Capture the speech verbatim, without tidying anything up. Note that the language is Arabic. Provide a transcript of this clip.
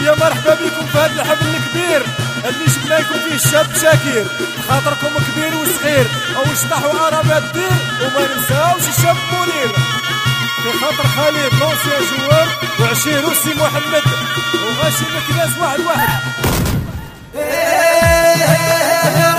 يا مرحبا بكم في هذا الحفل الكبير اللي جبنا لكم فيه الشاب شاكير، خاطركم كبير وصغير او شطحوا عربات الدير، وما ننساوش الشاب منير في خاطر خالد لونسيا جوار وعشير وسي محمد وغاشي مكناس واحد واحد.